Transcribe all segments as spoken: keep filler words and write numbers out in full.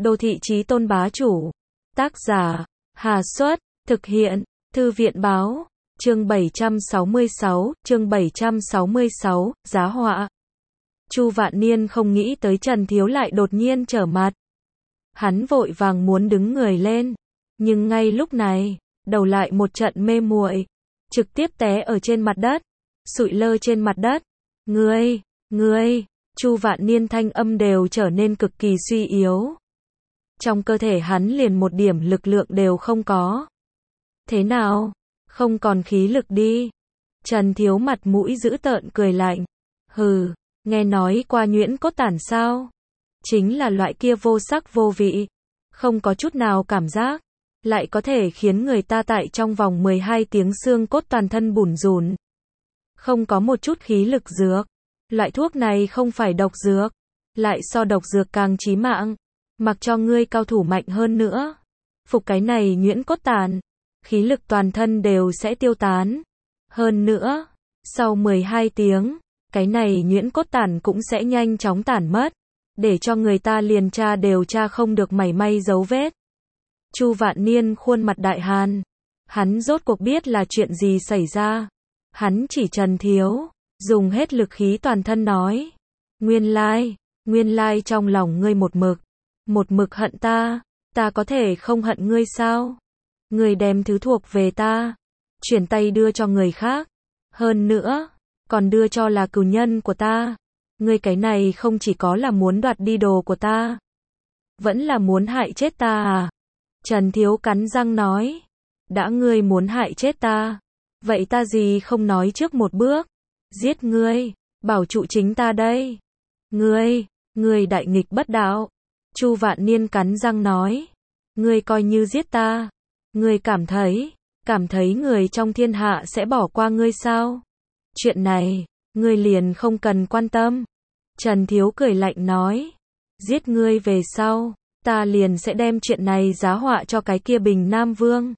Đô thị chí tôn bá chủ. Tác giả, Hà Xuất, thực hiện, Thư viện báo, chương bảy trăm sáu mươi sáu, chương bảy trăm sáu mươi sáu, giá họa. Chu Vạn Niên không nghĩ tới Trần Thiếu lại đột nhiên trở mặt. Hắn vội vàng muốn đứng người lên, nhưng ngay lúc này, đầu lại một trận mê muội, trực tiếp té ở trên mặt đất, sụi lơ trên mặt đất. Ngươi, ngươi, Chu Vạn Niên thanh âm đều trở nên cực kỳ suy yếu. Trong cơ thể hắn liền một điểm lực lượng đều không có. Thế nào? Không còn khí lực đi. Trần Thiếu mặt mũi dữ tợn cười lạnh. Hừ, nghe nói qua nhuyễn cốt tản sao? Chính là loại kia vô sắc vô vị, không có chút nào cảm giác, lại có thể khiến người ta tại trong vòng mười hai tiếng xương cốt toàn thân bủn rủn. Không có một chút khí lực dược. Loại thuốc này không phải độc dược, lại so độc dược càng chí mạng. Mặc cho ngươi cao thủ mạnh hơn nữa, phục cái này nhuyễn cốt tàn, khí lực toàn thân đều sẽ tiêu tán. Hơn nữa, sau mười hai tiếng, cái này nhuyễn cốt tàn cũng sẽ nhanh chóng tản mất, để cho người ta liền tra đều tra không được mảy may dấu vết. Chu Vạn Niên khuôn mặt đại hàn, hắn rốt cuộc biết là chuyện gì xảy ra. Hắn chỉ Trần Thiếu, dùng hết lực khí toàn thân nói, nguyên lai, nguyên lai trong lòng ngươi một mực, một mực hận ta, ta có thể không hận ngươi sao? Ngươi đem thứ thuộc về ta, chuyển tay đưa cho người khác, hơn nữa, còn đưa cho là cừu nhân của ta. Ngươi cái này không chỉ có là muốn đoạt đi đồ của ta, vẫn là muốn hại chết ta à? Trần Thiếu cắn răng nói, đã ngươi muốn hại chết ta, vậy ta gì không nói trước một bước, giết ngươi, bảo trụ chính ta đây. Ngươi, ngươi đại nghịch bất đạo. Chu Vạn Niên cắn răng nói, ngươi coi như giết ta, ngươi cảm thấy, cảm thấy người trong thiên hạ sẽ bỏ qua ngươi sao? Chuyện này, ngươi liền không cần quan tâm. Trần Thiếu cười lạnh nói, giết ngươi về sau, ta liền sẽ đem chuyện này giá họa cho cái kia Bình Nam Vương.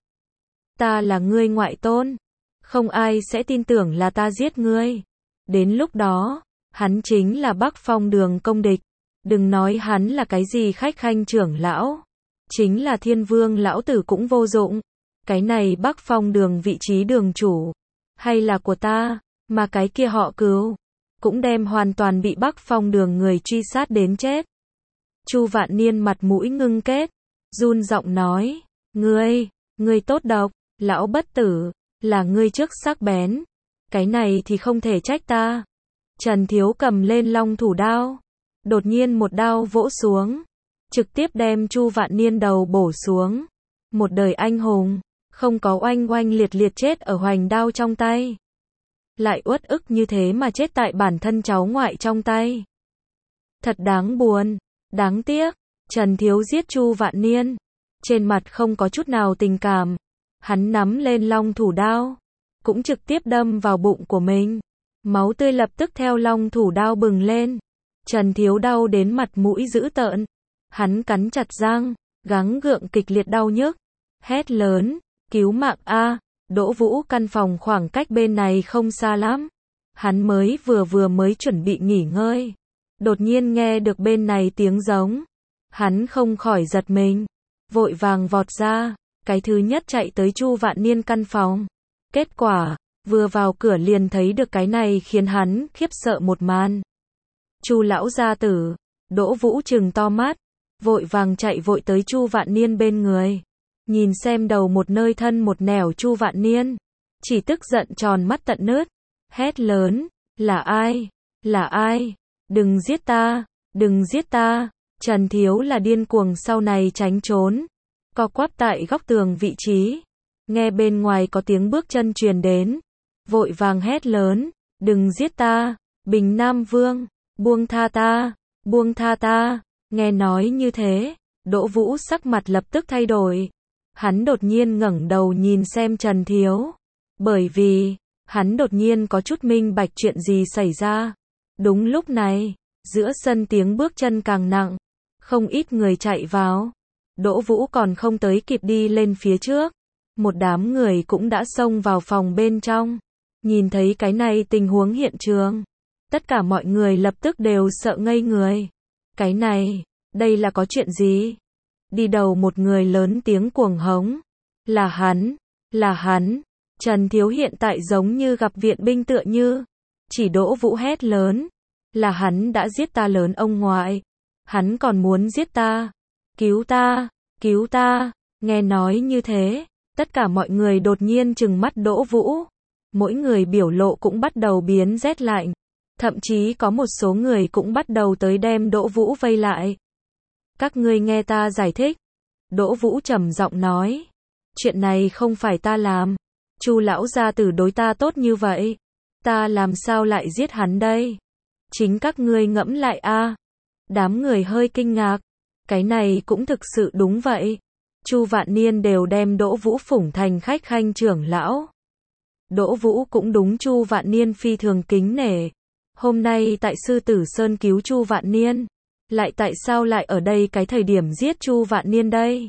Ta là ngươi ngoại tôn, không ai sẽ tin tưởng là ta giết ngươi. Đến lúc đó, hắn chính là Bắc Phong Đường công địch. Đừng nói hắn là cái gì khách khanh trưởng lão, chính là Thiên Vương lão tử cũng vô dụng. Cái này Bắc Phong Đường vị trí đường chủ, hay là của ta, mà cái kia họ Cừu, cũng đem hoàn toàn bị Bắc Phong Đường người truy sát đến chết. Chu Vạn Niên mặt mũi ngưng kết, run giọng nói, ngươi, ngươi tốt độc, lão bất tử, là ngươi trước sắc bén, cái này thì không thể trách ta. Trần Thiếu cầm lên long thủ đao, đột nhiên một đao vỗ xuống, trực tiếp đem Chu Vạn Niên đầu bổ xuống. Một đời anh hùng, không có oanh oanh liệt liệt chết ở hoành đao trong tay, lại uất ức như thế mà chết tại bản thân cháu ngoại trong tay. Thật đáng buồn, đáng tiếc. Trần Thiếu giết Chu Vạn Niên, trên mặt không có chút nào tình cảm. Hắn nắm lên long thủ đao, cũng trực tiếp đâm vào bụng của mình. Máu tươi lập tức theo long thủ đao bừng lên. Trần Thiếu đau đến mặt mũi dữ tợn. Hắn cắn chặt răng, gắng gượng kịch liệt đau nhức, hét lớn, cứu mạng a! Đỗ Vũ căn phòng khoảng cách bên này không xa lắm. Hắn mới vừa vừa mới chuẩn bị nghỉ ngơi, đột nhiên nghe được bên này tiếng giống. Hắn không khỏi giật mình, vội vàng vọt ra, cái thứ nhất chạy tới Chu Vạn Niên căn phòng. Kết quả, vừa vào cửa liền thấy được cái này khiến hắn khiếp sợ một màn. Chu lão gia tử, Đỗ Vũ trừng to mắt, vội vàng chạy vội tới Chu Vạn Niên bên người. Nhìn xem đầu một nơi thân một nẻo Chu Vạn Niên, chỉ tức giận tròn mắt tận nứt, hét lớn, là ai, là ai, đừng giết ta, đừng giết ta. Trần Thiếu là điên cuồng sau này tránh trốn, co quắp tại góc tường vị trí, nghe bên ngoài có tiếng bước chân truyền đến, vội vàng hét lớn, đừng giết ta, Bình Nam Vương, buông tha ta, buông tha ta. Nghe nói như thế, Đỗ Vũ sắc mặt lập tức thay đổi. Hắn đột nhiên ngẩng đầu nhìn xem Trần Thiếu, bởi vì, hắn đột nhiên có chút minh bạch chuyện gì xảy ra. Đúng lúc này, giữa sân tiếng bước chân càng nặng, không ít người chạy vào. Đỗ Vũ còn không tới kịp đi lên phía trước, một đám người cũng đã xông vào phòng bên trong. Nhìn thấy cái này tình huống hiện trường, tất cả mọi người lập tức đều sợ ngây người. Cái này, đây là có chuyện gì? Đi đầu một người lớn tiếng cuồng hống. Là hắn, là hắn. Trần Thiếu hiện tại giống như gặp viện binh tựa như. Chỉ Đỗ Vũ hét lớn. Là hắn đã giết ta lớn ông ngoại. Hắn còn muốn giết ta. Cứu ta, cứu ta. Nghe nói như thế, tất cả mọi người đột nhiên trừng mắt Đỗ Vũ. Mỗi người biểu lộ cũng bắt đầu biến rét lạnh. Thậm chí có một số người cũng bắt đầu tới đem Đỗ Vũ vây lại. Các ngươi nghe ta giải thích. Đỗ Vũ trầm giọng nói. Chuyện này không phải ta làm. Chu lão gia tử đối ta tốt như vậy. Ta làm sao lại giết hắn đây? Chính các ngươi ngẫm lại a. Đám người hơi kinh ngạc. Cái này cũng thực sự đúng vậy. Chu Vạn Niên đều đem Đỗ Vũ phủng thành khách khanh trưởng lão. Đỗ Vũ cũng đúng Chu Vạn Niên phi thường kính nể. Hôm nay tại Sư Tử Sơn cứu Chu Vạn Niên, lại tại sao lại ở đây cái thời điểm giết Chu Vạn Niên đây?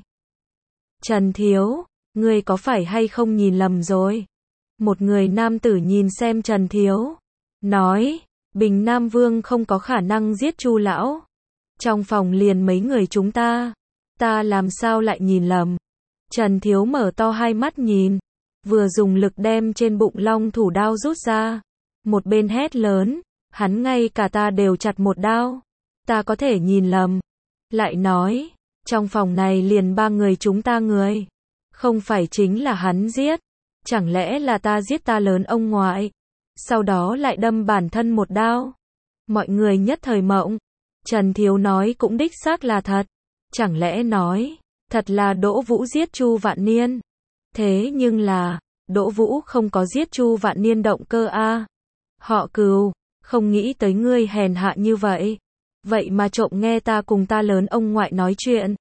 Trần Thiếu, ngươi có phải hay không nhìn lầm rồi? Một người nam tử nhìn xem Trần Thiếu, nói, Bình Nam Vương không có khả năng giết Chu lão. Trong phòng liền mấy người chúng ta, ta làm sao lại nhìn lầm? Trần Thiếu mở to hai mắt nhìn, vừa dùng lực đem trên bụng long thủ đao rút ra, một bên hét lớn, hắn ngay cả ta đều chặt một đao, ta có thể nhìn lầm. Lại nói, trong phòng này liền ba người chúng ta người, không phải chính là hắn giết, chẳng lẽ là ta giết ta lớn ông ngoại, sau đó lại đâm bản thân một đao. Mọi người nhất thời mộng. Trần Thiếu nói cũng đích xác là thật. Chẳng lẽ nói, thật là Đỗ Vũ giết Chu Vạn Niên. Thế nhưng là, Đỗ Vũ không có giết Chu Vạn Niên động cơ a. Họ Cừu, không nghĩ tới ngươi hèn hạ như vậy. Vậy mà trộm nghe ta cùng ta lớn ông ngoại nói chuyện.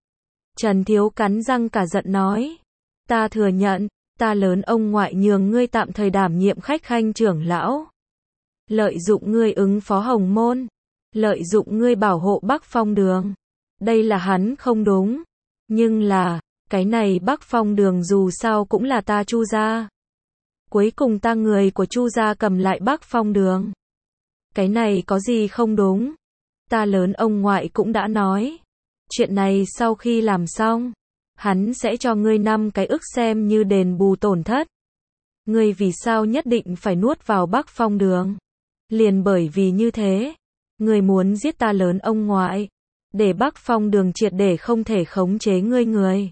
Trần Thiếu cắn răng cả giận nói. Ta thừa nhận, ta lớn ông ngoại nhường ngươi tạm thời đảm nhiệm khách khanh trưởng lão. Lợi dụng ngươi ứng phó Hồng Môn. Lợi dụng ngươi bảo hộ Bắc Phong Đường. Đây là hắn không đúng. Nhưng là, cái này Bắc Phong Đường dù sao cũng là ta Chu gia. Cuối cùng ta người của Chu gia cầm lại Bắc Phong Đường. Cái này có gì không đúng? Ta lớn ông ngoại cũng đã nói. Chuyện này sau khi làm xong, hắn sẽ cho ngươi năm cái ức xem như đền bù tổn thất. Ngươi vì sao nhất định phải nuốt vào Bắc Phong Đường? Liền bởi vì như thế, ngươi muốn giết ta lớn ông ngoại, để Bắc Phong Đường triệt để không thể khống chế ngươi người.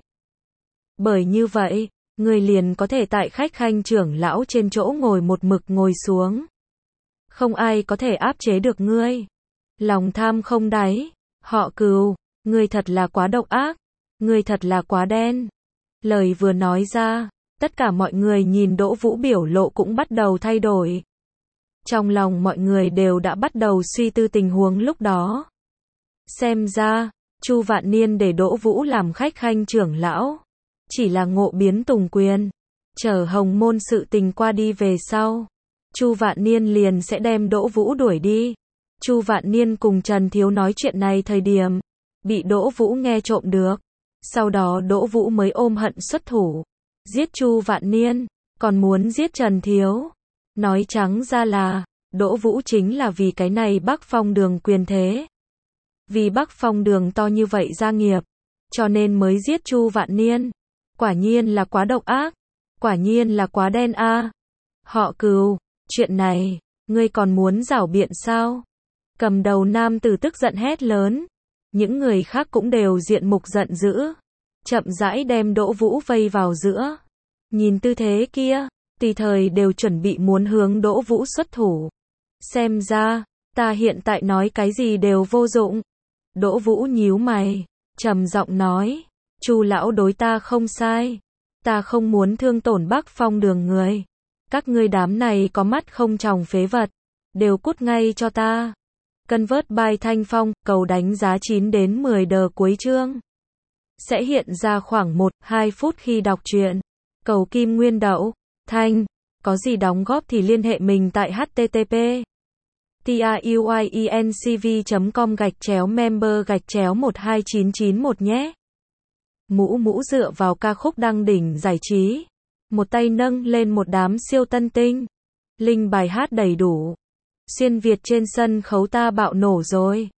Bởi như vậy, ngươi liền có thể tại khách khanh trưởng lão trên chỗ ngồi một mực ngồi xuống. Không ai có thể áp chế được ngươi. Lòng tham không đáy. Họ Cừu, ngươi thật là quá độc ác. Ngươi thật là quá đen. Lời vừa nói ra, tất cả mọi người nhìn Đỗ Vũ biểu lộ cũng bắt đầu thay đổi. Trong lòng mọi người đều đã bắt đầu suy tư tình huống lúc đó. Xem ra, Chu Vạn Niên để Đỗ Vũ làm khách khanh trưởng lão, chỉ là ngộ biến tùng quyền. Chờ Hồng Môn sự tình qua đi về sau, Chu Vạn Niên liền sẽ đem Đỗ Vũ đuổi đi. Chu Vạn Niên cùng Trần Thiếu nói chuyện này thời điểm, bị Đỗ Vũ nghe trộm được. Sau đó Đỗ Vũ mới ôm hận xuất thủ, giết Chu Vạn Niên, còn muốn giết Trần Thiếu. Nói trắng ra là, Đỗ Vũ chính là vì cái này Bắc Phong Đường quyền thế. Vì Bắc Phong Đường to như vậy gia nghiệp, cho nên mới giết Chu Vạn Niên. Quả nhiên là quá độc ác, quả nhiên là quá đen a. Họ Cừu, chuyện này, ngươi còn muốn giảo biện sao? Cầm đầu nam tử tức giận hét lớn. Những người khác cũng đều diện mục giận dữ, chậm rãi đem Đỗ Vũ vây vào giữa. Nhìn tư thế kia, tùy thời đều chuẩn bị muốn hướng Đỗ Vũ xuất thủ. Xem ra, ta hiện tại nói cái gì đều vô dụng. Đỗ Vũ nhíu mày, trầm giọng nói, Chu lão đối ta không sai. Ta không muốn thương tổn Bắc Phong Đường người. Các ngươi đám này có mắt không tròng phế vật, đều cút ngay cho ta. Convert by Thanh Phong, cầu đánh giá chín đến mười đờ cuối chương. Sẽ hiện ra khoảng một đến hai phút khi đọc truyện. Cầu Kim Nguyên Đậu, Thanh, có gì đóng góp thì liên hệ mình tại http truyencv chấm com gạch chéo member gạch chéo một hai chín chín một nhé. Mũ Mũ dựa vào ca khúc đăng đỉnh giải trí, một tay nâng lên một đám siêu tân tinh. Linh bài hát đầy đủ. Xuyên Việt trên sân khấu ta bạo nổ rồi.